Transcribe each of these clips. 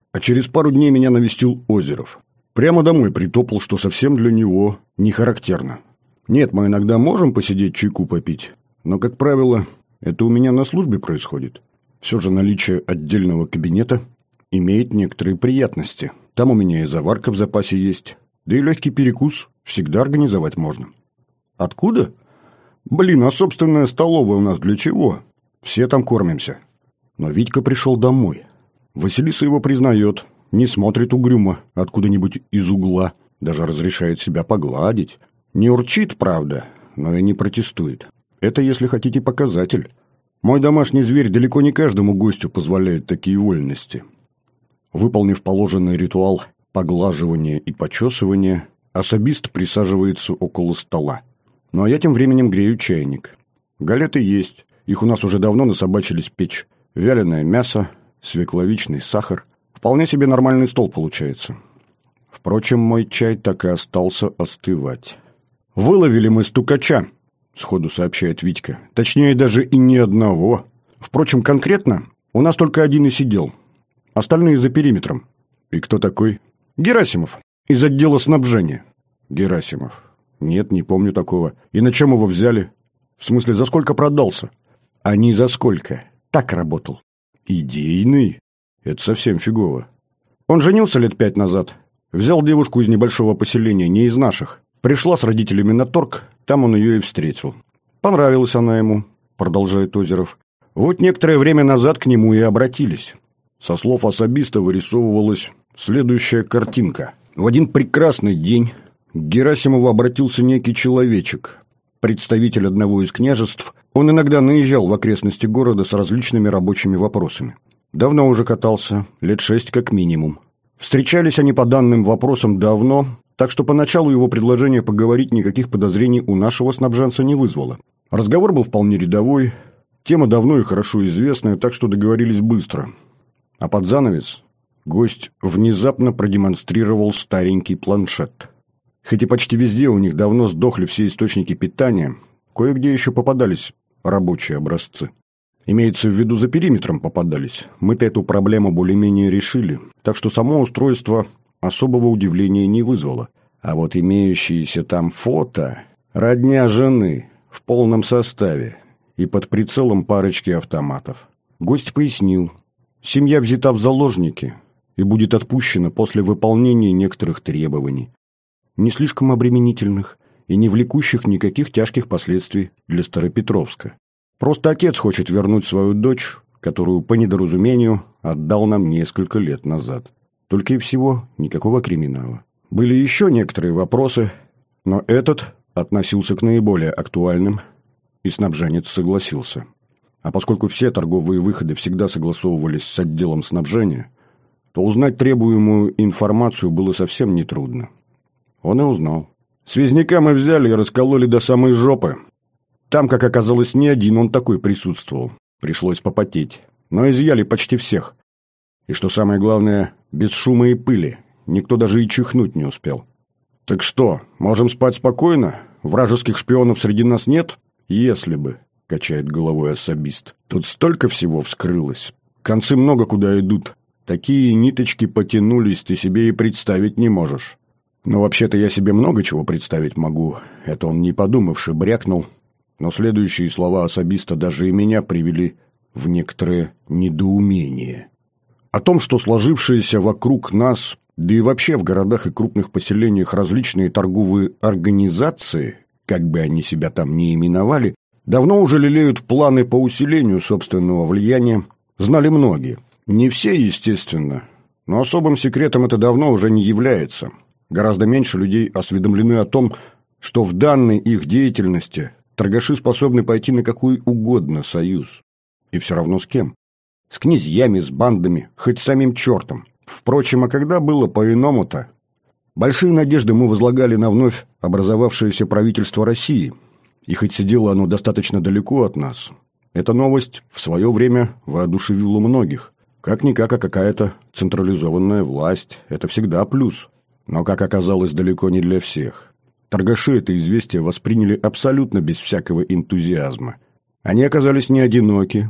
А через пару дней меня навестил Озеров. Прямо домой притопал, что совсем для него не характерно. Нет, мы иногда можем посидеть чайку попить, но, как правило, это у меня на службе происходит. Все же наличие отдельного кабинета имеет некоторые приятности. Там у меня и заварка в запасе есть, да и легкий перекус всегда организовать можно. Откуда? Блин, а собственная столовая у нас для чего? Все там кормимся. Но Витька пришел домой. Василиса его признает, не смотрит угрюмо откуда-нибудь из угла, даже разрешает себя погладить. Не урчит, правда, но и не протестует. Это, если хотите, показатель. Мой домашний зверь далеко не каждому гостю позволяет такие вольности. Выполнив положенный ритуал поглаживания и почесывания, особист присаживается около стола. Ну а я тем временем грею чайник. Галеты есть, их у нас уже давно насобачились печь. Вяленое мясо, свекловичный сахар. Вполне себе нормальный стол получается. Впрочем, мой чай так и остался остывать. «Выловили мы стукача», — сходу сообщает Витька. «Точнее, даже и не одного. Впрочем, конкретно у нас только один и сидел. Остальные за периметром». «И кто такой?» «Герасимов, из отдела снабжения». «Герасимов. Нет, не помню такого. И на чем его взяли? В смысле, за сколько продался?» «А не за сколько. Так работал». «Идейный? Это совсем фигово. Он женился лет 5 назад. Взял девушку из небольшого поселения, не из наших. Пришла с родителями на торг, там он ее и встретил. Понравилась она ему», — продолжает Озеров. «Вот некоторое время назад к нему и обратились». Со слов особиста вырисовывалась следующая картинка. В один прекрасный день к Герасимову обратился некий человечек, представитель одного из княжеств. Он иногда наезжал в окрестности города с различными рабочими вопросами. Давно уже катался, лет 6 как минимум. Встречались они по данным вопросам давно, так что поначалу его предложение поговорить никаких подозрений у нашего снабженца не вызвало. Разговор был вполне рядовой, тема давно и хорошо известная, так что договорились быстро. А под занавес гость внезапно продемонстрировал старенький планшет. Хоть и почти везде у них давно сдохли все источники питания, кое-где еще попадались рабочие образцы. Имеется в виду, за периметром попадались. Мы-то эту проблему более-менее решили, так что само устройство особого удивления не вызвало. А вот имеющиеся там фото — родня жены в полном составе и под прицелом парочки автоматов. Гость пояснил, семья взята в заложники и будет отпущена после выполнения некоторых требований, не слишком обременительных и не влекущих никаких тяжких последствий для Старопетровска. Просто отец хочет вернуть свою дочь, которую по недоразумению отдал нам несколько лет назад. Только и всего, никакого криминала. Были еще некоторые вопросы, но этот относился к наиболее актуальным, и снабженец согласился. А поскольку все торговые выходы всегда согласовывались с отделом снабжения, то узнать требуемую информацию было совсем нетрудно. Он и узнал. Связняка мы взяли и раскололи до самой жопы. Там, как оказалось, не один он такой присутствовал. Пришлось попотеть. Но изъяли почти всех. И что самое главное, без шума и пыли. Никто даже и чихнуть не успел. «Так что, можем спать спокойно? Вражеских шпионов среди нас нет?» «Если бы», — качает головой особист. «Тут столько всего вскрылось. Концы много куда идут. Такие ниточки потянулись, ты себе и представить не можешь». «Но вообще-то я себе много чего представить могу». Это он, не подумавши, брякнул. Но следующие слова особиста даже и меня привели в некоторое недоумение. О том, что сложившиеся вокруг нас, да и вообще в городах и крупных поселениях различные торговые организации, как бы они себя там ни именовали, давно уже лелеют планы по усилению собственного влияния, знали многие. Не все, естественно, но особым секретом это давно уже не является. Гораздо меньше людей осведомлены о том, что в данной их деятельности торгаши способны пойти на какой угодно союз. И все равно с кем? С князьями, с бандами, хоть с самим чертом. Впрочем, а когда было по-иному-то? Большие надежды мы возлагали на вновь образовавшееся правительство России. И хоть сидело оно достаточно далеко от нас, эта новость в свое время воодушевила многих. Как-никак, а какая-то централизованная власть – это всегда плюс. Но, как оказалось, далеко не для всех. Торгаши это известие восприняли абсолютно без всякого энтузиазма. Они оказались не одиноки.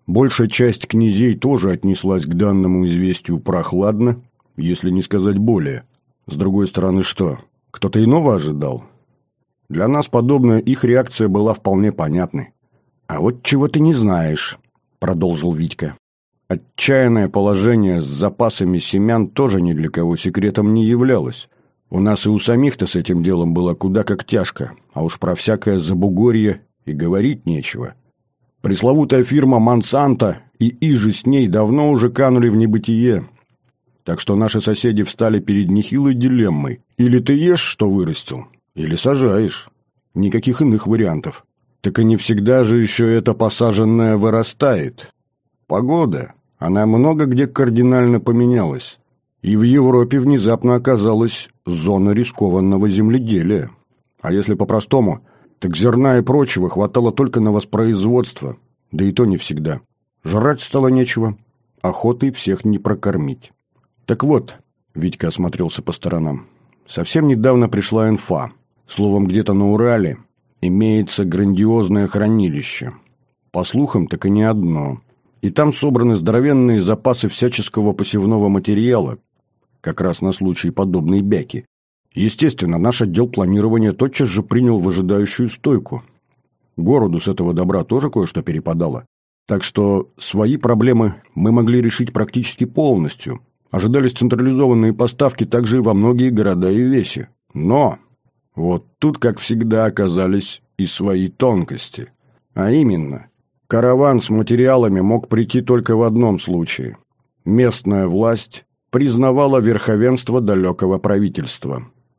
Большая часть князей тоже отнеслась к данному известию прохладно, если не сказать более. С другой стороны, что? Кто-то иного ожидал? Для нас подобная их реакция была вполне понятной. «А вот чего ты не знаешь», — продолжил Витька. «Отчаянное положение с запасами семян тоже ни для кого секретом не являлось. У нас и у самих-то с этим делом было куда как тяжко, а уж про всякое забугорье и говорить нечего. Пресловутая фирма «Монсанто» и иже с ней давно уже канули в небытие. Так что наши соседи встали перед нехилой дилеммой. Или ты ешь, что вырастил, или сажаешь. Никаких иных вариантов. Так и не всегда же еще это посаженное вырастает. Погода, она много где кардинально поменялась. И в Европе внезапно оказалась зона рискованного земледелия. А если по-простому, так зерна и прочего хватало только на воспроизводство, да и то не всегда. Жрать стало нечего, охотой всех не прокормить. Так вот, Витька осмотрелся по сторонам, совсем недавно пришла инфа. Словом, где-то на Урале имеется грандиозное хранилище. По слухам, так и не одно. И там собраны здоровенные запасы всяческого посевного материала, как раз на случай подобной бяки. Естественно, наш отдел планирования тотчас же принял выжидающую стойку. Городу с этого добра тоже кое-что перепадало. Так что свои проблемы мы могли решить практически полностью. Ожидались централизованные поставки также и во многие города и веси. Но вот тут, как всегда, оказались и свои тонкости. А именно, караван с материалами мог прийти только в одном случае. Местная власть признавала верховенство далекого правительства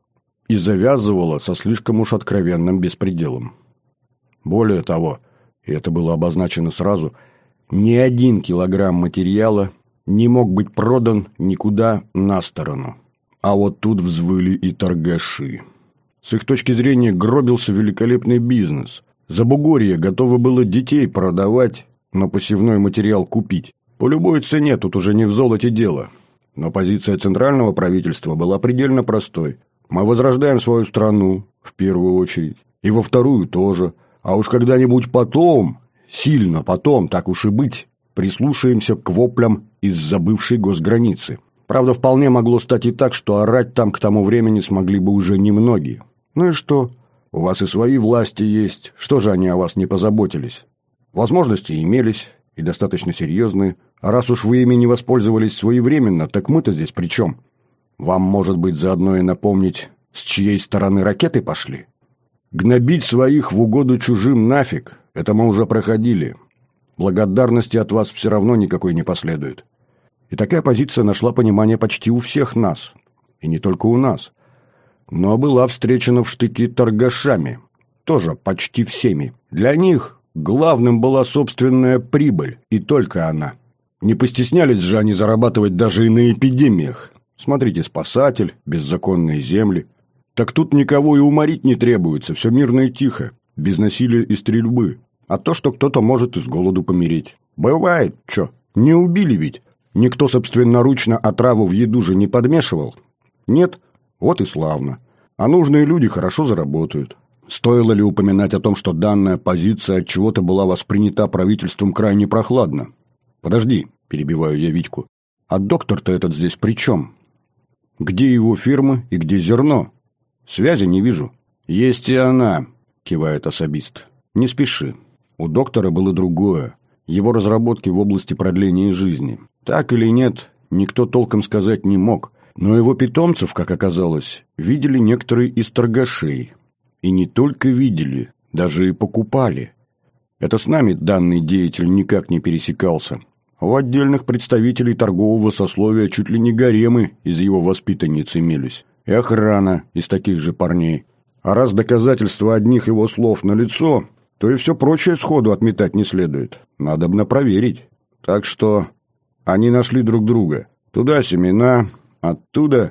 и завязывала со слишком уж откровенным беспределом. Более того, и это было обозначено сразу, ни 1 килограмм материала не мог быть продан никуда на сторону. А вот тут взвыли и торгаши. С их точки зрения гробился великолепный бизнес. Забугорье готово было детей продавать, но посевной материал купить. По любой цене, тут уже не в золоте дело. Но позиция центрального правительства была предельно простой. Мы возрождаем свою страну, в первую очередь, и во вторую тоже. А уж когда-нибудь потом, сильно потом, так уж и быть, прислушаемся к воплям из-за бывшей госграницы. Правда, вполне могло стать и так, что орать там к тому времени смогли бы уже немногие. Ну и что? У вас и свои власти есть. Что же они о вас не позаботились? Возможности имелись, и достаточно серьезные. А раз уж вы ими не воспользовались своевременно, так мы-то здесь при чем? Вам, может быть, заодно и напомнить, с чьей стороны ракеты пошли? Гнобить своих в угоду чужим нафиг, это мы уже проходили. Благодарности от вас все равно никакой не последует. И такая позиция нашла понимание почти у всех нас. И не только у нас. Но была встречена в штыки торгашами. Тоже почти всеми. Для них главным была собственная прибыль, и только она. Не постеснялись же они зарабатывать даже и на эпидемиях. Смотрите, спасатель, беззаконные земли. Так тут никого и уморить не требуется, все мирно и тихо, без насилия и стрельбы. А то, что кто-то может и с голоду помереть. Бывает, чё, не убили ведь? Никто собственноручно отраву в еду же не подмешивал? Нет? Вот и славно. А нужные люди хорошо заработают. Стоило ли упоминать о том, что данная позиция от чего-то была воспринята правительством крайне прохладно? Подожди, перебиваю я Витьку. А доктор-то этот здесь при чем? Где его фирмы и где зерно? Связи не вижу. Есть и она, кивает особист. Не спеши. У доктора было другое. Его разработки в области продления жизни. Так или нет, никто толком сказать не мог. Но его питомцев, как оказалось, видели некоторые из торгашей. И не только видели, даже и покупали. Это с нами данный деятель никак не пересекался. У отдельных представителей торгового сословия чуть ли не гаремы из его воспитанниц имелись. И охрана из таких же парней. А раз доказательства одних его слов налицо, то и все прочее сходу отметать не следует. Надобно проверить. Так что они нашли друг друга. Туда семена, оттуда...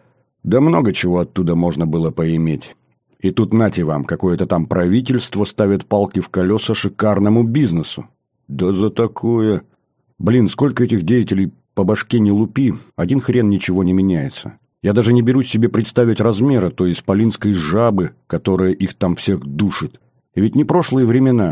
Да много чего оттуда можно было поиметь. И тут нате вам, какое-то там правительство ставит палки в колеса шикарному бизнесу. Да за такое... Блин, сколько этих деятелей по башке не лупи, один хрен ничего не меняется. Я даже не берусь себе представить размера той исполинской жабы, которая их там всех душит. И ведь не прошлые времена.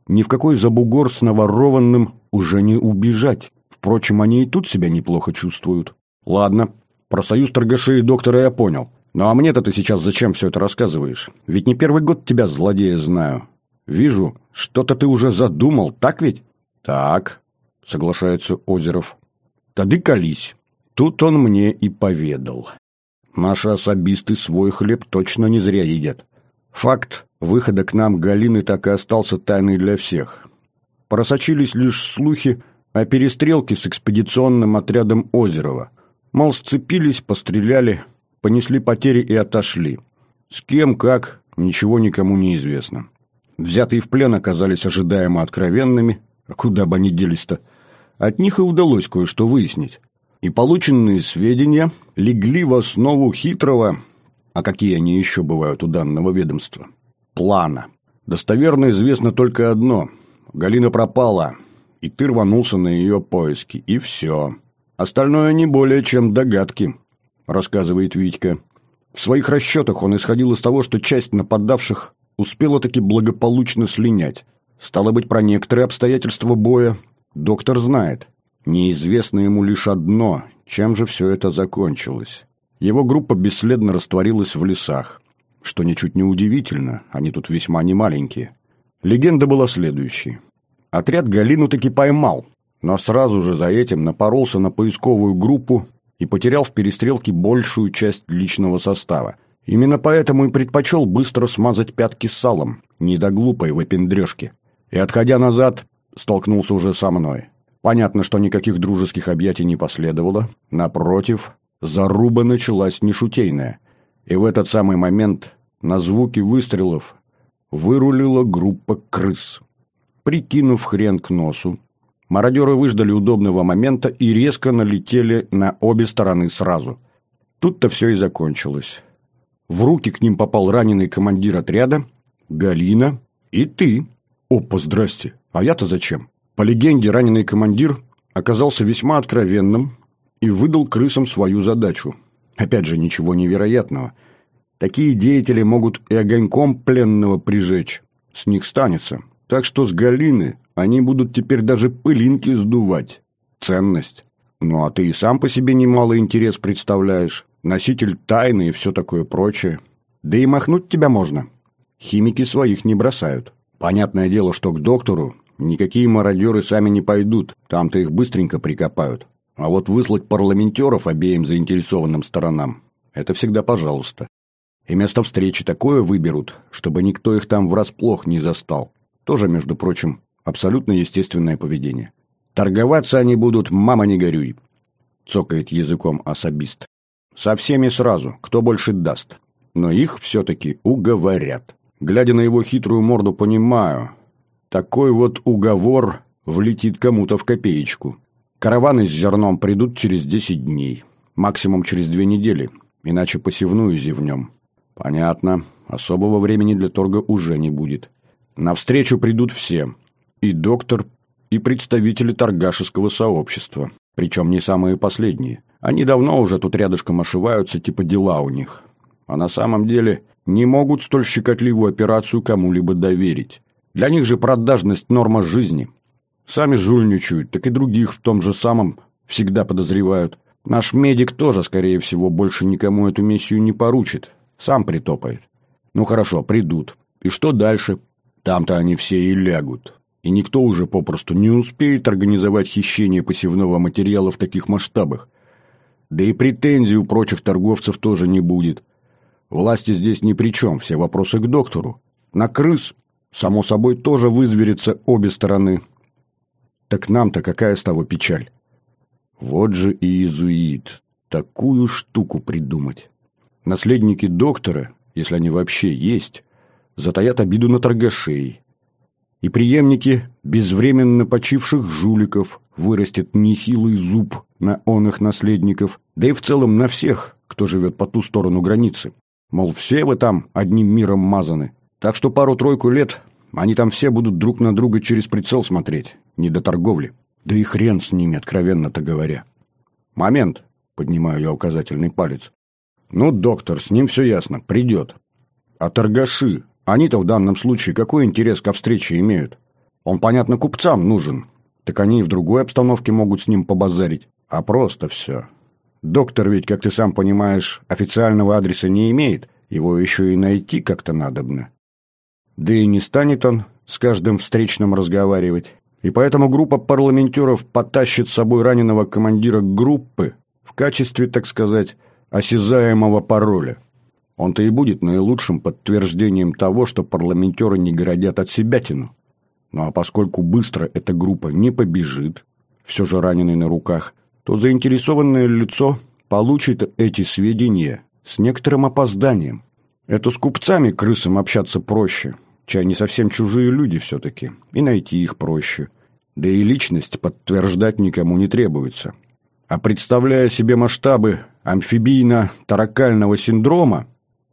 Ни в какой забугор с наворованным уже не убежать. Впрочем, они и тут себя неплохо чувствуют. Ладно, про союз торгашей и доктора я понял. Ну а мне-то ты сейчас зачем все это рассказываешь? Ведь не первый год тебя, злодея, знаю. Вижу, что-то ты уже задумал, так ведь? Так, соглашается Озеров. Тады колись. Тут он мне и поведал. Наши особисты свой хлеб точно не зря едят. Факт выхода к нам Галины так и остался тайной для всех. Просочились лишь слухи о перестрелке с экспедиционным отрядом Озерова. Мол, сцепились, постреляли, понесли потери и отошли. С кем, как, ничего никому не известно. Взятые в плен оказались ожидаемо откровенными, а куда бы они делись-то? От них и удалось кое-что выяснить. И полученные сведения легли в основу хитрого, а какие они еще бывают у данного ведомства, плана. Достоверно известно только одно. Галина пропала, и ты рванулся на ее поиски, и все. Остальное не более чем догадки, рассказывает Витька. В своих расчетах он исходил из того, что часть нападавших успела таки благополучно слинять. Стало быть, про некоторые обстоятельства боя доктор знает. Неизвестно ему лишь одно, чем же все это закончилось. Его группа бесследно растворилась в лесах, что ничуть не удивительно, они тут весьма немаленькие. Легенда была следующей. Отряд Галину таки поймал, но сразу же за этим напоролся на поисковую группу и потерял в перестрелке большую часть личного состава. Именно поэтому и предпочел быстро смазать пятки салом, не до глупой выпендрежки. И, отходя назад, столкнулся уже со мной. Понятно, что никаких дружеских объятий не последовало. Напротив, заруба началась нешутейная. И в этот самый момент на звуки выстрелов вырулила группа крыс. Прикинув хрен к носу, мародеры выждали удобного момента и резко налетели на обе стороны сразу. Тут-то все и закончилось. В руки к ним попал раненый командир отряда, Галина и ты. Опа, здрасте, а я-то зачем? По легенде, раненый командир оказался весьма откровенным и выдал крысам свою задачу. Опять же, ничего невероятного. Такие деятели могут и огоньком пленного прижечь. С них станется. Так что с Галины они будут теперь даже пылинки сдувать. Ценность. Ну а ты и сам по себе немалый интерес представляешь. Носитель тайны и все такое прочее. Да и махнуть тебя можно. Химики своих не бросают. Понятное дело, что к доктору никакие мародеры сами не пойдут, там-то их быстренько прикопают. А вот выслать парламентеров обеим заинтересованным сторонам – это всегда пожалуйста. И место встречи такое выберут, чтобы никто их там врасплох не застал. Тоже, между прочим, абсолютно естественное поведение. Торговаться они будут, мама не горюй, цокает языком особист. Со всеми сразу, кто больше даст. Но их все-таки уговорят. Глядя на его хитрую морду, понимаю – такой вот уговор влетит кому-то в копеечку. Караваны с зерном придут через 10 дней, максимум через 2 недели, иначе посевную зевнем. Понятно, особого времени для торга уже не будет. Навстречу придут все, и доктор, и представители торгашеского сообщества, причем не самые последние. Они давно уже тут рядышком ошиваются, типа дела у них. А на самом деле не могут столь щекотливую операцию кому-либо доверить. Для них же продажность – норма жизни. Сами жульничают, так и других в том же самом всегда подозревают. Наш медик тоже, скорее всего, больше никому эту миссию не поручит. Сам притопает. Ну хорошо, придут. И что дальше? Там-то они все и лягут. И никто уже попросту не успеет организовать хищение посевного материала в таких масштабах. Да и претензий у прочих торговцев тоже не будет. Власти здесь ни при чем, все вопросы к доктору. На крыс, само собой, тоже вызверятся обе стороны. Так нам-то какая с того печаль? Вот же и иезуит. Такую штуку придумать. Наследники доктора, если они вообще есть, затаят обиду на торгашей. И преемники безвременно почивших жуликов вырастет нехилый зуб на оных наследников, да и в целом на всех, кто живет по ту сторону границы. Мол, все вы там одним миром мазаны. Так что пару-тройку лет они там все будут друг на друга через прицел смотреть, не до торговли. Да и хрен с ними, откровенно-то говоря. Момент, поднимаю я указательный палец. Ну, доктор, с ним все ясно, придет. А торгаши, они-то в данном случае какой интерес ко встрече имеют? Он, понятно, купцам нужен. Так они и в другой обстановке могут с ним побазарить. А просто все. Доктор ведь, как ты сам понимаешь, официального адреса не имеет. Его еще и найти как-то надобно. Да и не станет он с каждым встречным разговаривать. И поэтому группа парламентеров потащит с собой раненого командира группы в качестве, так сказать, осязаемого пароля. Он-то и будет наилучшим подтверждением того, что парламентеры не городят отсебятину. Ну а поскольку быстро эта группа не побежит, все же раненый на руках, то заинтересованное лицо получит эти сведения с некоторым опозданием. Это с купцами крысам общаться проще, чай не совсем чужие люди все-таки, и найти их проще. Да и личность подтверждать никому не требуется. А представляя себе масштабы амфибийно-таракального синдрома,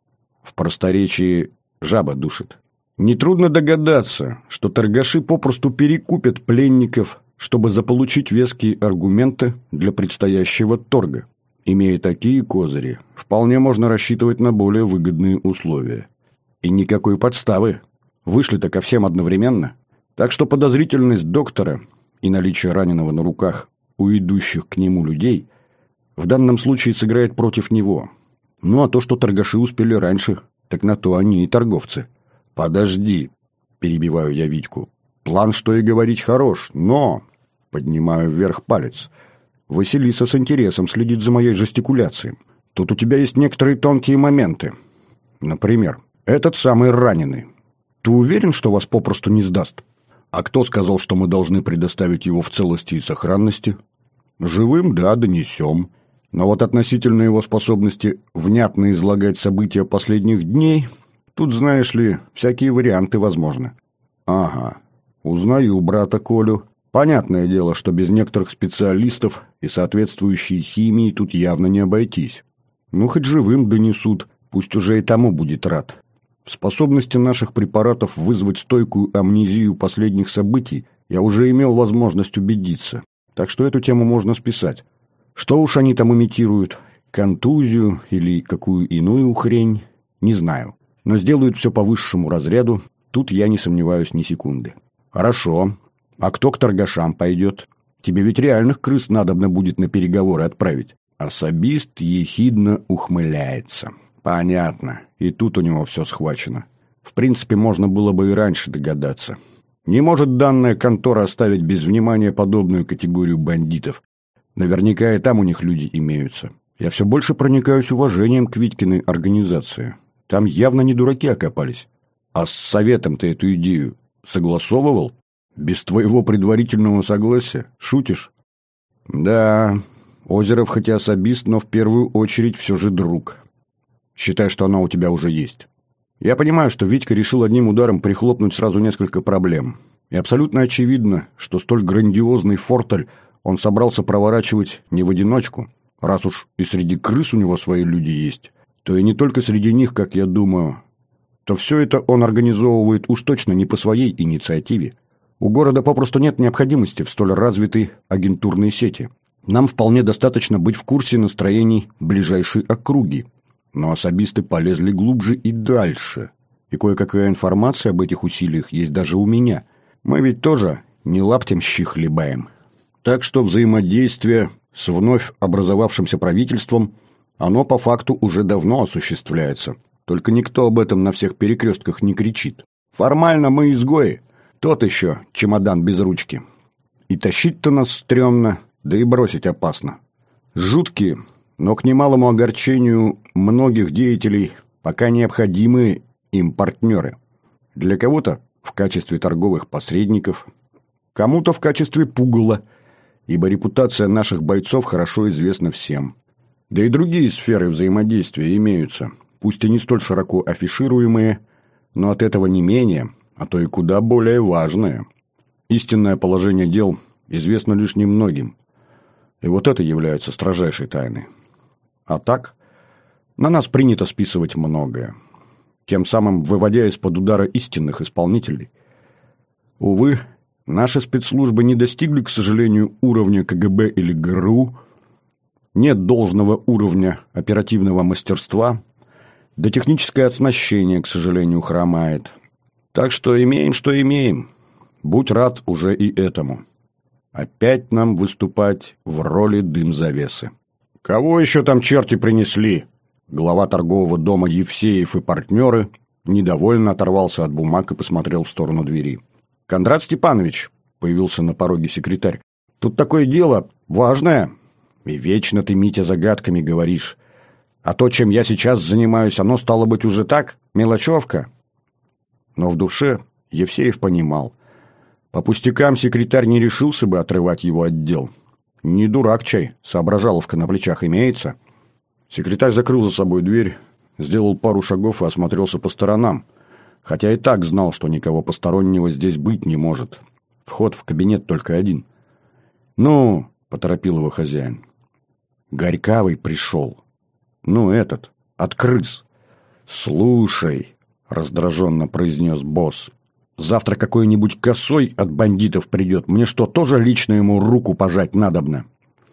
в просторечии жаба душит, нетрудно догадаться, что торгаши попросту перекупят пленников, чтобы заполучить веские аргументы для предстоящего торга. Имея такие козыри, вполне можно рассчитывать на более выгодные условия. И никакой подставы. Вышли-то ко всем одновременно. Так что подозрительность доктора и наличие раненого на руках у идущих к нему людей в данном случае сыграет против него. Ну а то, что торгаши успели раньше, так на то они и торговцы. «Подожди», – перебиваю я Витьку. «План, что и говорить, хорош, но...» – поднимаю вверх палец. Василиса с интересом следит за моей жестикуляцией. Тут у тебя есть некоторые тонкие моменты. Например, этот самый раненый. Ты уверен, что вас попросту не сдаст? А кто сказал, что мы должны предоставить его в целости и сохранности? Живым, да, донесем. Но вот относительно его способности внятно излагать события последних дней, тут, знаешь ли, всякие варианты возможны. Ага, узнаю брата Колю. Понятное дело, что без некоторых специалистов и соответствующей химии тут явно не обойтись. Ну, хоть живым донесут, пусть уже и тому будет рад. В способности наших препаратов вызвать стойкую амнезию последних событий я уже имел возможность убедиться, так что эту тему можно списать. Что уж они там имитируют, контузию или какую иную хрень, не знаю. Но сделают все по высшему разряду, тут я не сомневаюсь ни секунды. Хорошо. А кто к торгашам пойдет? Тебе ведь реальных крыс надобно будет на переговоры отправить. Особист ехидно ухмыляется. Понятно. И тут у него все схвачено. В принципе, можно было бы и раньше догадаться. Не может данная контора оставить без внимания подобную категорию бандитов. Наверняка и там у них люди имеются. Я все больше проникаюсь уважением к Витькиной организации. Там явно не дураки окопались. А с советом ты эту идею согласовывал? Без твоего предварительного согласия? Шутишь? Да, Озеров хоть и особист, но в первую очередь все же друг. Считай, что она у тебя уже есть. Я понимаю, что Витька решил одним ударом прихлопнуть сразу несколько проблем. И абсолютно очевидно, что столь грандиозный фортель он собрался проворачивать не в одиночку. Раз уж и среди крыс у него свои люди есть, то и не только среди них, как я думаю, то все это он организовывает уж точно не по своей инициативе. У города попросту нет необходимости в столь развитой агентурной сети. Нам вполне достаточно быть в курсе настроений ближайшей округи. Но особисты полезли глубже и дальше. И кое-какая информация об этих усилиях есть даже у меня. Мы ведь тоже не лаптем щи хлебаем. Так что взаимодействие с вновь образовавшимся правительством, оно по факту уже давно осуществляется. Только никто об этом на всех перекрестках не кричит. Формально мы изгои. Тот еще чемодан без ручки. И тащить-то нас стрёмно, да и бросить опасно. Жуткие, но к немалому огорчению многих деятелей пока необходимые им партнеры. Для кого-то в качестве торговых посредников, кому-то в качестве пугала, ибо репутация наших бойцов хорошо известна всем. Да и другие сферы взаимодействия имеются, пусть и не столь широко афишируемые, но от этого не менее, а то и куда более важное. Истинное положение дел известно лишь немногим. И вот это является строжайшей тайной. А так, на нас принято списывать многое, тем самым выводя из-под удара истинных исполнителей. Увы, наши спецслужбы не достигли, к сожалению, уровня КГБ или ГРУ, нет должного уровня оперативного мастерства, да техническое оснащение, к сожалению, хромает. Так что имеем, что имеем. Будь рад уже и этому. Опять нам выступать в роли дым-завесы. Кого еще там черти принесли? Глава торгового дома Евсеев и партнеры недовольно оторвался от бумаг и посмотрел в сторону двери. «Кондрат Степанович», — появился на пороге секретарь, — «тут такое дело важное. И вечно ты, Митя, загадками говоришь. А то, чем я сейчас занимаюсь, оно стало быть уже так, мелочевка». Но в душе Евсеев понимал. По пустякам секретарь не решился бы отрывать его от дел. Не дурак чай, соображаловка на плечах имеется. Секретарь закрыл за собой дверь, сделал пару шагов и осмотрелся по сторонам, хотя и так знал, что никого постороннего здесь быть не может. Вход в кабинет только один. «Ну», — поторопил его хозяин, — «Горькавый пришел. Ну, этот, от крыс». «Слушай», — раздраженно произнес босс, — «завтра какой-нибудь косой от бандитов придет. Мне что, тоже лично ему руку пожать надобно?»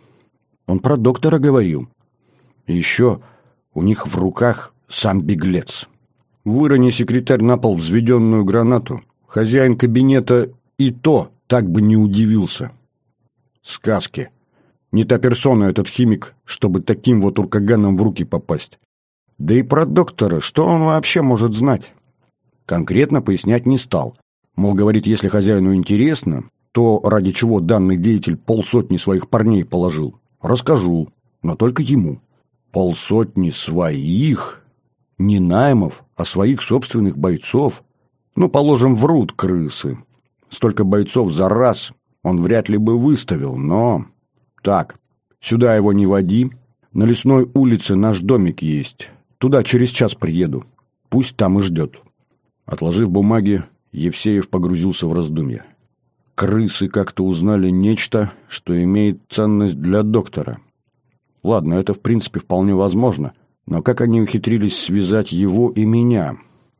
Он про доктора говорил. И еще у них в руках сам беглец. Вырони секретарь на пол взведенную гранату, хозяин кабинета и то так бы не удивился. Сказки. Не та персона этот химик, чтобы таким вот уркаганом в руки попасть. Да и про доктора, что он вообще может знать? Конкретно пояснять не стал. Мол, говорит, если хозяину интересно, то ради чего данный деятель 50 своих парней положил. Расскажу, но только ему. 50 своих? Не наймов, а своих собственных бойцов? Ну, положим, врут крысы. Столько бойцов за раз он вряд ли бы выставил, но... Так, сюда его не води. На Лесной улице наш домик есть. Туда через час приеду. Пусть там и ждет. Отложив бумаги, Евсеев погрузился в раздумья. Крысы как-то узнали нечто, что имеет ценность для доктора. Ладно, это в принципе вполне возможно, но как они ухитрились связать его и меня?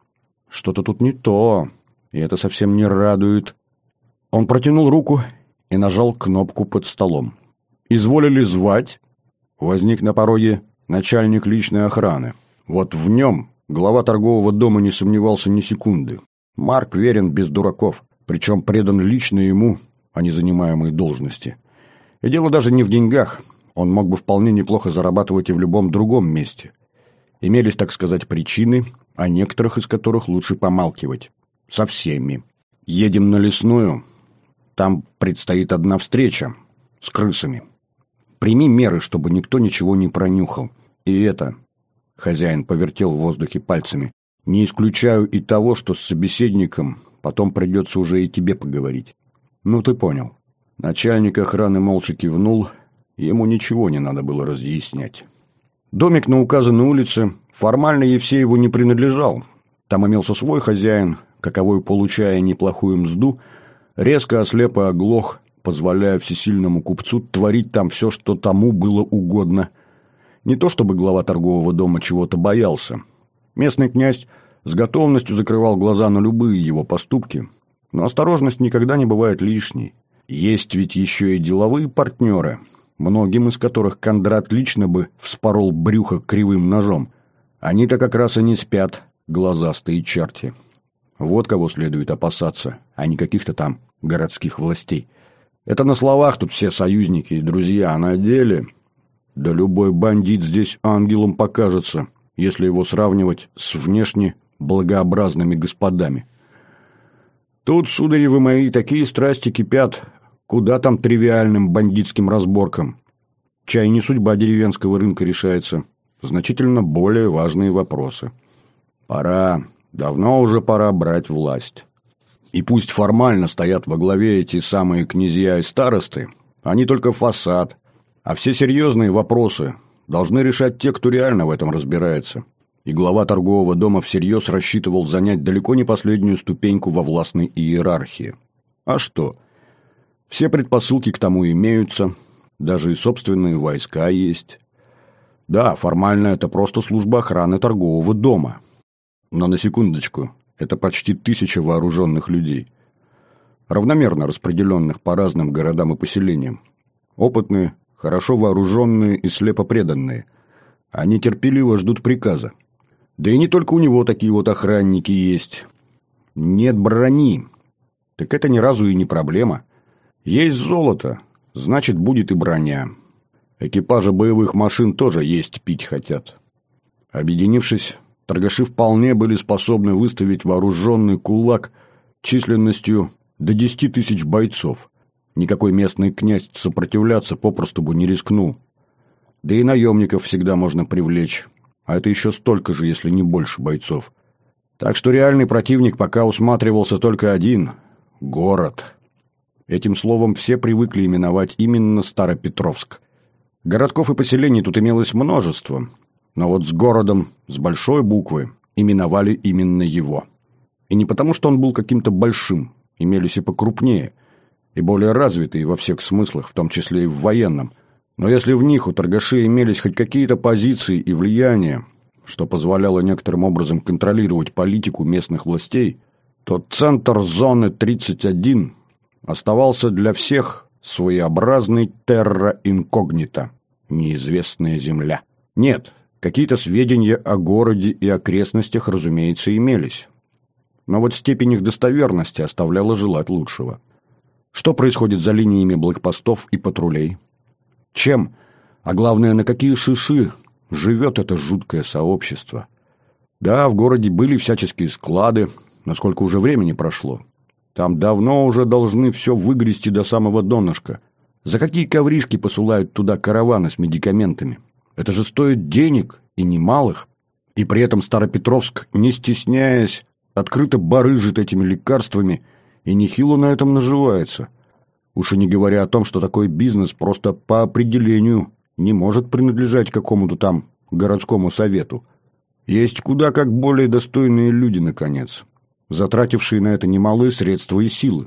Что-то тут не то, и это совсем не радует. Он протянул руку и нажал кнопку под столом. «Изволили звать?» Возник на пороге начальник личной охраны. Вот в нем глава торгового дома не сомневался ни секунды. Марк верен без дураков, причем предан лично ему, а не занимаемой должности. И дело даже не в деньгах. Он мог бы вполне неплохо зарабатывать и в любом другом месте. Имелись, так сказать, причины, о некоторых из которых лучше помалкивать. Со всеми. Едем на Лесную. Там предстоит одна встреча с крысами. Прими меры, чтобы никто ничего не пронюхал. И это, хозяин повертел в воздухе пальцами, не исключаю и того, что с собеседником потом придется уже и тебе поговорить. Ну, ты понял. Начальник охраны молча кивнул, ему ничего не надо было разъяснять. Домик на указанной улице формально Евсееву не принадлежал. Там имелся свой хозяин, каковой, получая неплохую мзду, резко ослеп и оглох, позволяя всесильному купцу творить там все, что тому было угодно. Не то чтобы глава торгового дома чего-то боялся. Местный князь с готовностью закрывал глаза на любые его поступки, но осторожность никогда не бывает лишней. Есть ведь еще и деловые партнеры, многим из которых Кондрат лично бы вспорол брюхо кривым ножом. Они-то как раз и не спят, глазастые черти. Вот кого следует опасаться, а не каких-то там городских властей. Это на словах тут все союзники и друзья, а на деле... Да любой бандит здесь ангелом покажется, если его сравнивать с внешне благообразными господами. Тут, судари вы мои, такие страсти кипят, куда там тривиальным бандитским разборкам. Чай не судьба деревенского рынка решается, значительно более важные вопросы. Пора, давно уже пора брать власть. И пусть формально стоят во главе эти самые князья и старосты, они только фасад, а все серьезные вопросы должны решать те, кто реально в этом разбирается. И глава торгового дома всерьез рассчитывал занять далеко не последнюю ступеньку во властной иерархии. А что? Все предпосылки к тому имеются, даже и собственные войска есть. Да, формально это просто служба охраны торгового дома. Но на секундочку, это почти 1000 вооруженных людей, равномерно распределенных по разным городам и поселениям. Опытные, хорошо вооруженные и слепо преданные. Они терпеливо ждут приказа. Да и не только у него такие вот охранники есть. Нет брони, так это ни разу и не проблема. Есть золото, значит, будет и броня. Экипажи боевых машин тоже есть пить хотят. Объединившись, торгаши вполне были способны выставить вооруженный кулак численностью до 10 тысяч бойцов. Никакой местный князь сопротивляться попросту бы не рискнул. Да и наемников всегда можно привлечь, а это еще столько же, если не больше бойцов. Так что реальный противник пока усматривался только один – город. Этим словом все привыкли именовать именно Старопетровск. Городков и поселений тут имелось множество, но вот с городом, с большой буквы, именовали именно его. И не потому, что он был каким-то большим, имелись и покрупнее, и более развитые во всех смыслах, в том числе и в военном. Но если в них у торгашей имелись хоть какие-то позиции и влияния, что позволяло некоторым образом контролировать политику местных властей, то центр зоны 31 оставался для всех своеобразной терра инкогнита, неизвестная земля. Нет, какие-то сведения о городе и окрестностях, разумеется, имелись. Но вот степень их достоверности оставляла желать лучшего. Что происходит за линиями блокпостов и патрулей? Чем, а главное, на какие шиши живет это жуткое сообщество? Да, в городе были всяческие склады, но сколько уже времени прошло. Там давно уже должны все выгрести до самого донышка. За какие ковришки посылают туда караваны с медикаментами? Это же стоит денег, и немалых. И при этом Старопетровск, не стесняясь, открыто барыжит этими лекарствами и нехило на этом наживается. Уж и не говоря о том, что такой бизнес просто по определению не может принадлежать какому-то там городскому совету. Есть куда как более достойные люди, наконец, затратившие на это немалые средства и силы.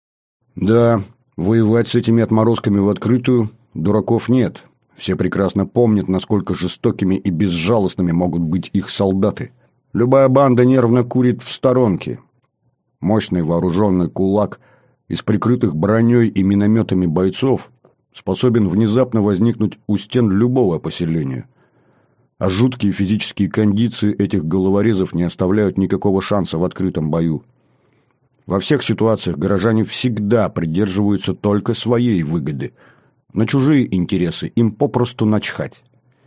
Да, воевать с этими отморозками в открытую дураков нет. Все прекрасно помнят, насколько жестокими и безжалостными могут быть их солдаты. Любая банда нервно курит в сторонке. Мощный вооруженный кулак из прикрытых броней и минометами бойцов способен внезапно возникнуть у стен любого поселения. А жуткие физические кондиции этих головорезов не оставляют никакого шанса в открытом бою. Во всех ситуациях горожане всегда придерживаются только своей выгоды. На чужие интересы им попросту начхать.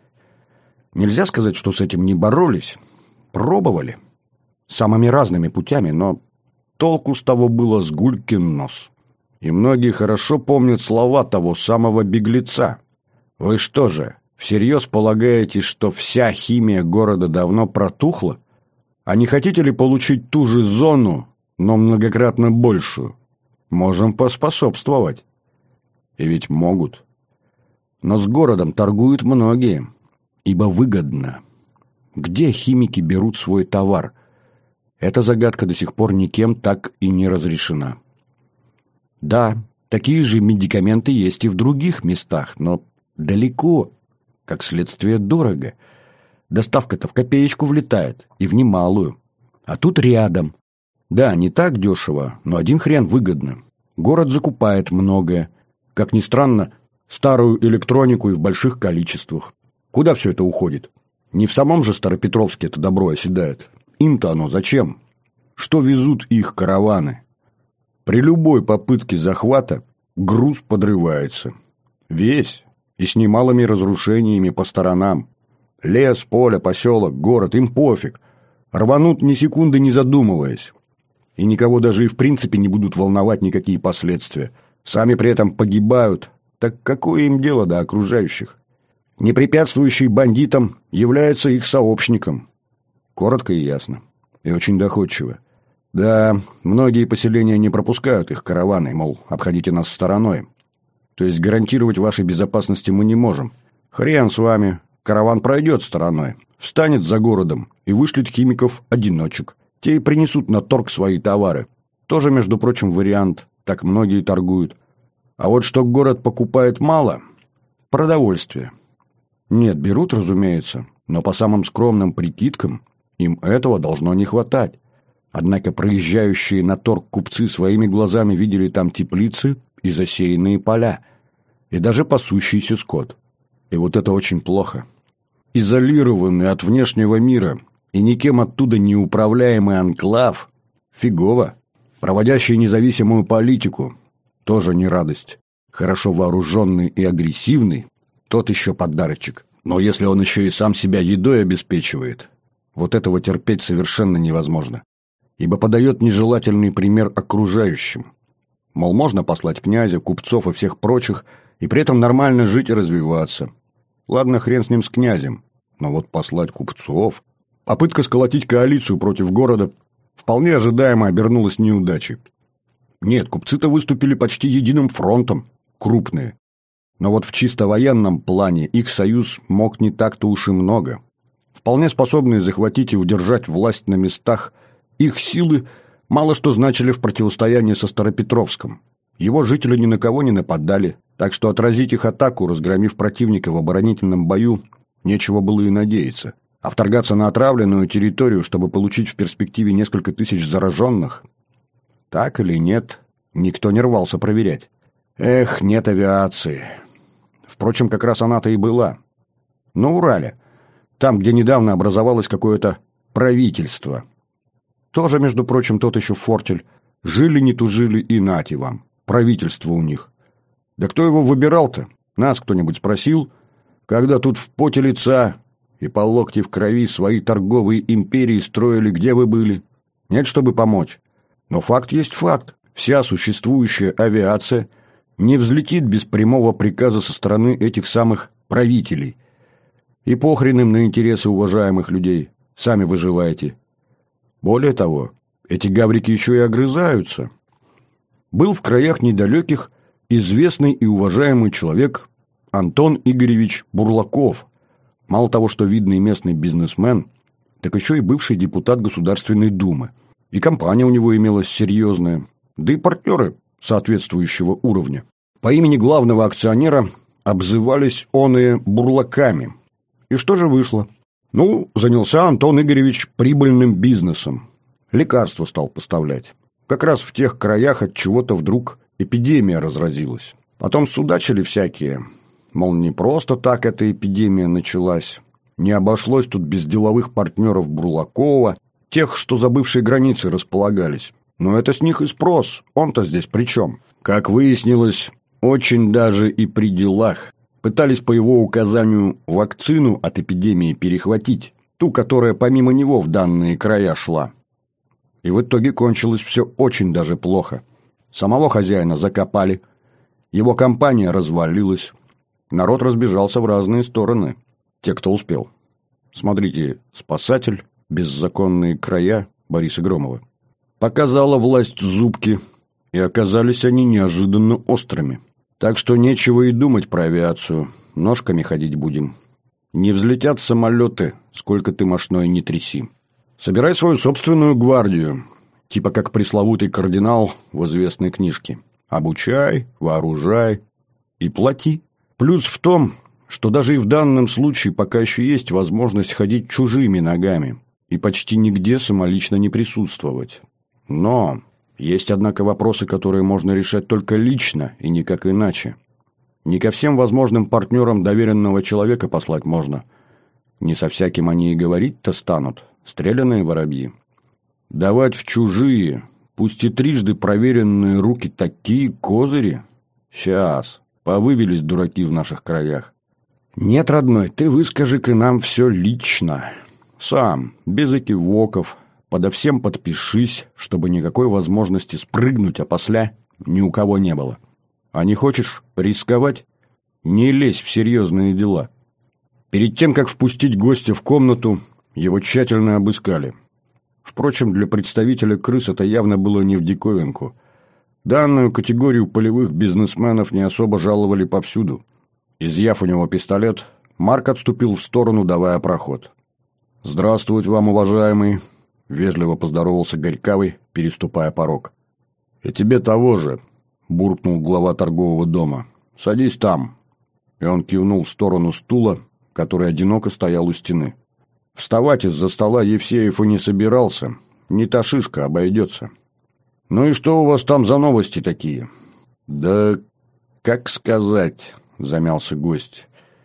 Нельзя сказать, что с этим не боролись. Пробовали. Самыми разными путями, но толку с того было с гулькин нос. И многие хорошо помнят слова того самого беглеца. Вы что же, всерьез полагаете, что вся химия города давно протухла? А не хотите ли получить ту же зону, но многократно большую? Можем поспособствовать. И ведь могут. Но с городом торгуют многие, ибо выгодно. Где химики берут свой товар? Эта загадка до сих пор никем так и не разрешена. Да, такие же медикаменты есть и в других местах, но далеко, как следствие, дорого. Доставка-то в копеечку влетает, и в немалую. А тут рядом. Да, не так дешево, но один хрен выгодно. Город закупает многое. Как ни странно, старую электронику и в больших количествах. Куда все это уходит? Не в самом же Старопетровске это добро оседает. Им-то оно зачем? Что везут их караваны? При любой попытке захвата груз подрывается. Весь и с немалыми разрушениями по сторонам. Лес, поле, поселок, город, им пофиг. Рванут ни секунды не задумываясь. И никого даже и в принципе не будут волновать никакие последствия. Сами при этом погибают. Так какое им дело до окружающих? Непрепятствующий бандитам является их сообщником. Коротко и ясно. И очень доходчиво. Да, многие поселения не пропускают их караваны, мол, обходите нас стороной. То есть гарантировать вашей безопасности мы не можем. Хрен с вами. Караван пройдет стороной, встанет за городом и вышлет химиков-одиночек. Те и принесут на торг свои товары. Тоже, между прочим, вариант. Так многие торгуют. А вот что город покупает мало – продовольствие. Нет, берут, разумеется, но по самым скромным прикидкам им этого должно не хватать. Однако проезжающие на торг купцы своими глазами видели там теплицы и засеянные поля, и даже пасущийся скот. И вот это очень плохо. Изолированный от внешнего мира и никем оттуда не управляемый анклав – фигово. проводящий независимую политику, тоже не радость. Хорошо вооруженный и агрессивный, тот еще подарочек. Но если он еще и сам себя едой обеспечивает, вот этого терпеть совершенно невозможно. Ибо подает нежелательный пример окружающим. Мол, можно послать князя, купцов и всех прочих, и при этом нормально жить и развиваться. Ладно, хрен с ним, с князем. Но вот послать купцов... Попытка сколотить коалицию против города вполне ожидаемо обернулась неудачей. Нет, купцы-то выступили почти единым фронтом, крупные. Но вот в чисто военном плане их союз мог не так-то уж и много. Вполне способные захватить и удержать власть на местах, их силы мало что значили в противостоянии со Старопетровском. Его жители ни на кого не нападали, так что отразить их атаку, разгромив противника в оборонительном бою, нечего было и надеяться. А вторгаться на отравленную территорию, чтобы получить в перспективе несколько тысяч зараженных, так или нет, никто не рвался проверять. Эх, нет авиации. Впрочем, как раз она-то и была. На Урале, там, где недавно образовалось какое-то правительство. Тоже, между прочим, тот еще фортель. Жили не тужили и нате вам. Правительство у них. Да кто его выбирал-то? Нас кто-нибудь спросил? Когда тут в поте лица и по локти в крови свои торговые империи строили, где вы были? Нет, чтобы помочь. Но факт есть факт. Вся существующая авиация не взлетит без прямого приказа со стороны этих самых правителей. И похрен им на интересы уважаемых людей. Сами выживаете. Более того, эти гаврики еще и огрызаются. Был в краях недалеких известный и уважаемый человек Антон Игоревич Бурлаков. Мало того, что видный местный бизнесмен, так еще и бывший депутат Государственной Думы. И компания у него имелась серьезная, да и партнеры соответствующего уровня. По имени главного акционера обзывались оные бурлаками. И что же вышло? Ну, занялся Антон Игоревич прибыльным бизнесом. Лекарства стал поставлять. Как раз в тех краях от чего-то вдруг эпидемия разразилась. Потом судачили всякие. Мол, не просто так эта эпидемия началась. Не обошлось тут без деловых партнеров Бурлакова, тех, что за бывшей границей располагались. Но это с них и спрос. Он-то здесь при чем? Как выяснилось, очень даже и при делах. Пытались по его указанию вакцину от эпидемии перехватить. Ту, которая помимо него в данные края шла. И в итоге кончилось все очень даже плохо. Самого хозяина закопали. Его компания развалилась. Народ разбежался в разные стороны. Те, кто успел. Смотрите «Спасатель», «Беззаконные края» Бориса Громова. Показала власть зубки, и оказались они неожиданно острыми. Так что нечего и думать про авиацию. Ножками ходить будем. Не взлетят самолеты, сколько ты мошной не тряси. Собирай свою собственную гвардию, типа как пресловутый кардинал в известной книжке. Обучай, вооружай и плати. Плюс в том, что даже и в данном случае пока еще есть возможность ходить чужими ногами и почти нигде самолично не присутствовать. Но есть, однако, вопросы, которые можно решать только лично и никак иначе. Не ко всем возможным партнерам доверенного человека послать можно. Не со всяким они и говорить-то станут, стрелянные воробьи. Давать в чужие, пусть и трижды проверенные руки такие козыри? Сейчас. Повывелись дураки в наших краях. Нет, родной, ты выскажи-ка нам все лично. Сам, без экивоков, подо всем подпишись, чтобы никакой возможности спрыгнуть, а после ни у кого не было. А не хочешь рисковать? Не лезь в серьезные дела. Перед тем, как впустить гостя в комнату, его тщательно обыскали. Впрочем, для представителя крыс это явно было не в диковинку. Данную категорию полевых бизнесменов не особо жаловали повсюду. Изъяв у него пистолет, Марк отступил в сторону, давая проход. «Здравствовать вам, уважаемый!» — вежливо поздоровался Горькавый, переступая порог. «И тебе того же!» — буркнул глава торгового дома. «Садись там!» И он кивнул в сторону стула, который одиноко стоял у стены. Вставать из-за стола Евсеев и не собирался. Не та шишка, обойдется. «Ну и что у вас там за новости такие?» «Да как сказать...» — замялся гость.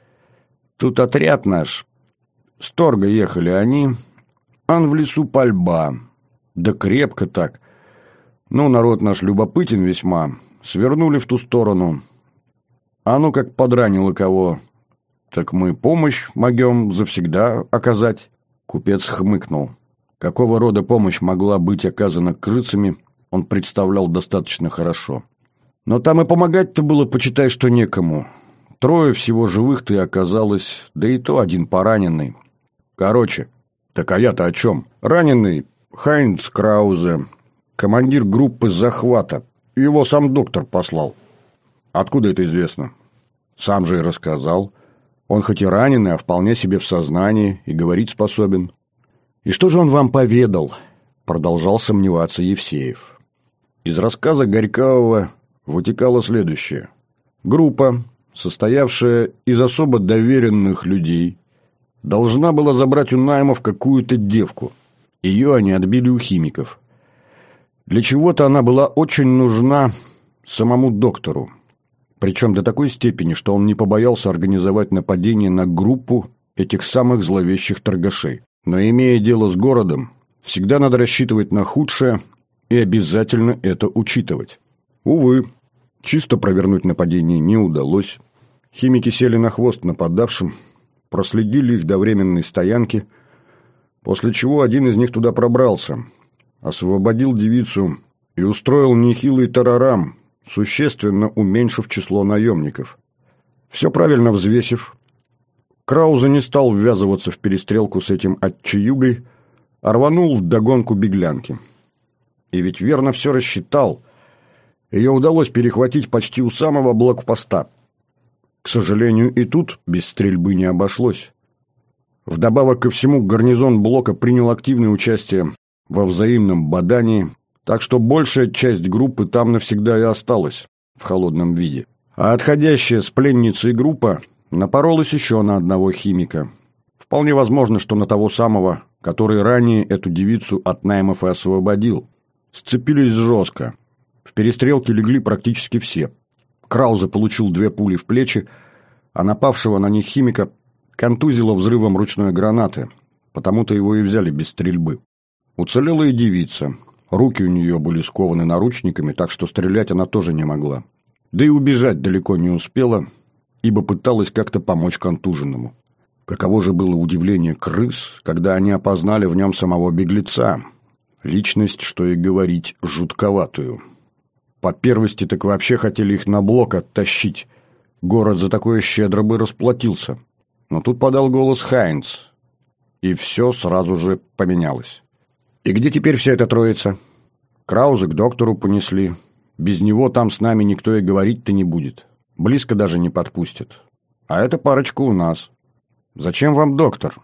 «Тут отряд наш. С торга ехали они. Ан в лесу пальба. Да крепко так. Ну, народ наш любопытен весьма. Свернули в ту сторону. А ну как подранило кого, так мы помощь могем завсегда оказать. Купец хмыкнул. Какого рода помощь могла быть оказана крысами, он представлял достаточно хорошо. Но там и помогать-то было, почитай, что некому. 3 всего живых-то и оказалось, да и то один пораненный. Короче, так а я-то о чем? Раненый Хайнц Краузе, командир группы захвата. Его сам доктор послал. Откуда это известно? Сам же и рассказал. Он хоть и раненый, а вполне себе в сознании и говорить способен. И что же он вам поведал? Продолжал сомневаться Евсеев. Из рассказа Горькового вытекало следующее. Группа, состоявшая из особо доверенных людей, должна была забрать у наймов какую-то девку. Ее они отбили у химиков. Для чего-то она была очень нужна самому доктору. Причем до такой степени, что он не побоялся организовать нападение на группу этих самых зловещих торгашей. Но имея дело с городом, всегда надо рассчитывать на худшее и обязательно это учитывать. Увы, чисто провернуть нападение не удалось. Химики сели на хвост нападавшим, проследили их до временной стоянки, после чего один из них туда пробрался, освободил девицу и устроил нехилый тарарам, существенно уменьшив число наемников. Все правильно взвесив, Краузе не стал ввязываться в перестрелку с этим отчаюгой, а рванул вдогонку беглянки. И ведь верно все рассчитал. Ее удалось перехватить почти у самого блокпоста. К сожалению, и тут без стрельбы не обошлось. Вдобавок ко всему, гарнизон блока принял активное участие во взаимном бадании, так что большая часть группы там навсегда и осталась в холодном виде. А отходящая с пленницей группа напоролась еще на одного химика. Вполне возможно, что на того самого, который ранее эту девицу от наймов и освободил. Сцепились жестко. В перестрелке легли практически все. Краузе получил 2 пули в плечи, а напавшего на них химика контузило взрывом ручной гранаты, потому-то его и взяли без стрельбы. Уцелела и девица. Руки у нее были скованы наручниками, так что стрелять она тоже не могла. Да и убежать далеко не успела, ибо пыталась как-то помочь контуженному. Каково же было удивление крыс, когда они опознали в нем самого беглеца. Личность, что и говорить, жутковатую. По первости так вообще хотели их на блок оттащить. Город за такое щедро бы расплатился. Но тут подал голос Хайнц, и все сразу же поменялось. «И где теперь вся эта троица?» «Краузе к доктору понесли. Без него там с нами никто и говорить-то не будет. Близко даже не подпустят. А эта парочка у нас. Зачем вам доктор?»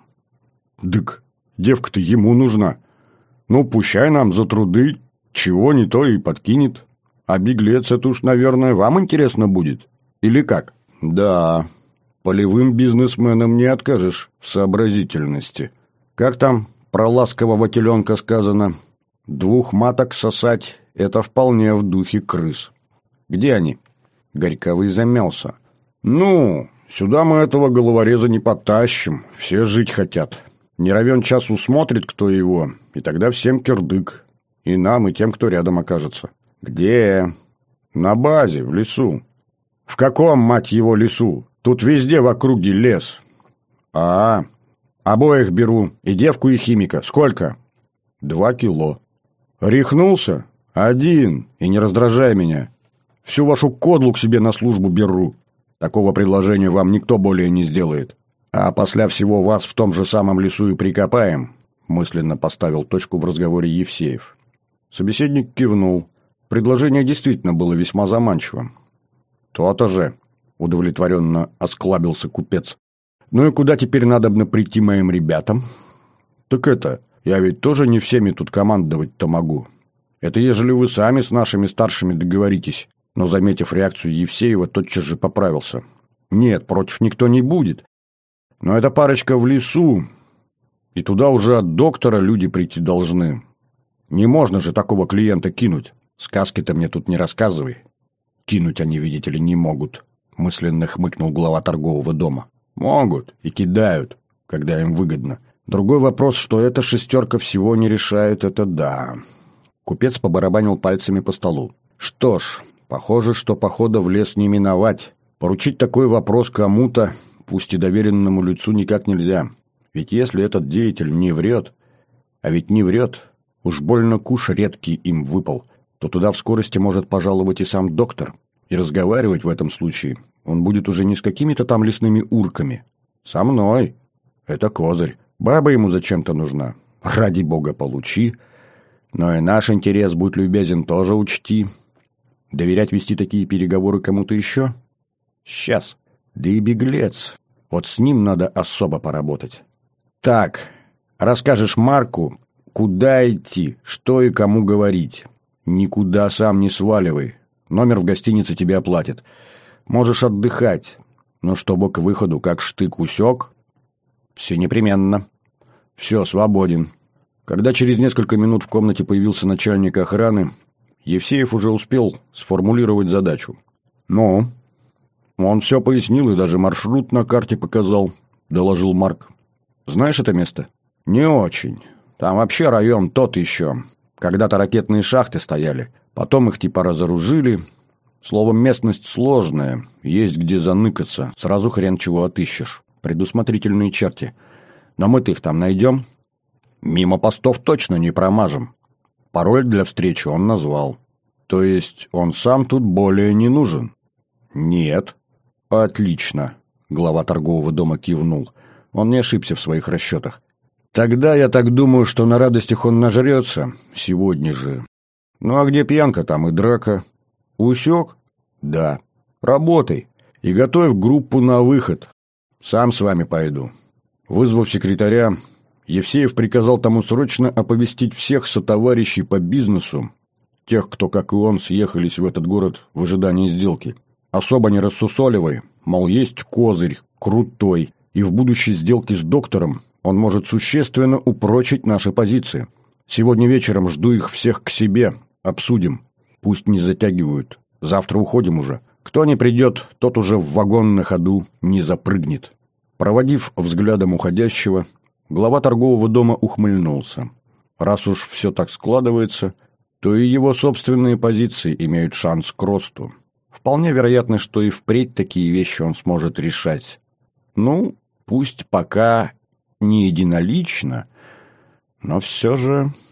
«Дык, девка-то ему нужна. Ну, пущай нам за труды, чего не то и подкинет. А беглец это уж, наверное, вам интересно будет. Или как?» «Да, полевым бизнесменам не откажешь в сообразительности. Как там про ласкового теленка сказано? 2 маток сосать — это вполне в духе крыс. Где они?» Горьковый замялся. «Ну, сюда мы этого головореза не потащим. Все жить хотят. Не равен час усмотрит, кто его, и тогда всем кирдык. И нам, и тем, кто рядом окажется». «Где?» «На базе, в лесу». «В каком, мать его, лесу? Тут везде в округе лес». Обоих беру, и девку, и химика. Сколько?» 2 кило. «Рехнулся? 1, и не раздражай меня. Всю вашу кодлу к себе на службу беру. Такого предложения вам никто более не сделает. А после всего вас в том же самом лесу и прикопаем», мысленно поставил точку в разговоре Евсеев. Собеседник кивнул. Предложение действительно было весьма заманчивым. «То-то же», — удовлетворенно осклабился купец. «Ну и куда теперь надобно прийти моим ребятам?» «Так это, я ведь тоже не всеми тут командовать-то могу. Это ежели вы сами с нашими старшими договоритесь». Но, заметив реакцию Евсеева, тотчас же поправился. «Нет, против никто не будет. Но эта парочка в лесу, и туда уже от доктора люди прийти должны. Не можно же такого клиента кинуть. Сказки-то мне тут не рассказывай». «Кинуть они, видите ли, не могут», — мысленно хмыкнул глава торгового дома. «Могут и кидают, когда им выгодно. Другой вопрос, что эта 6 всего не решает, это да». Купец побарабанил пальцами по столу. Что ж, похоже, что похода в лес не миновать. Поручить такой вопрос кому-то, пусть и доверенному лицу, никак нельзя. Ведь если этот деятель не врет, а ведь не врет, уж больно куш редкий им выпал, то туда в скорости может пожаловать и сам доктор. И разговаривать в этом случае он будет уже не с какими-то там лесными урками. Со мной. Это козырь. Баба ему зачем-то нужна. Ради бога, получи. Но и наш интерес, будь любезен, тоже учти. Доверять вести такие переговоры кому-то еще? Сейчас. Да и беглец. Вот с ним надо особо поработать. Так, расскажешь Марку, куда идти, что и кому говорить. Никуда сам не сваливай. Номер в гостинице тебе оплатят. Можешь отдыхать. Но чтобы к выходу как штык усек, все непременно. Все, свободен. Когда через несколько минут в комнате появился начальник охраны, Евсеев уже успел сформулировать задачу. «Ну?» «Он все пояснил и даже маршрут на карте показал», — доложил Марк. «Знаешь это место?» «Не очень. Там вообще район тот еще. Когда-то ракетные шахты стояли, потом их типа разоружили. Словом, местность сложная, есть где заныкаться, сразу хрен чего отыщешь. Предусмотрительные черти. Но мы-то их там найдем. Мимо постов точно не промажем. Пароль для встречи он назвал. То есть он сам тут более не нужен?» «Нет». «Отлично», — глава торгового дома кивнул. Он не ошибся в своих расчетах. «Тогда я так думаю, что на радостях он нажрется. Сегодня же. Ну а где пьянка, там и драка. Усек? Да. Работай. И готовь группу на выход. Сам с вами пойду». Вызвав секретаря, Евсеев приказал тому срочно оповестить всех сотоварищей по бизнесу, тех, кто, как и он, съехались в этот город в ожидании сделки. Особо не рассусоливай, мол, есть козырь, крутой, и в будущей сделке с доктором он может существенно упрочить наши позиции. Сегодня вечером жду их всех к себе, обсудим. Пусть не затягивают. Завтра уходим уже. Кто не придет, тот уже в вагон на ходу не запрыгнет». Проводив взглядом уходящего, глава торгового дома ухмыльнулся. Раз уж все так складывается, то и его собственные позиции имеют шанс к росту. Вполне вероятно, что и впредь такие вещи он сможет решать. Ну, пусть пока не единолично, но все же...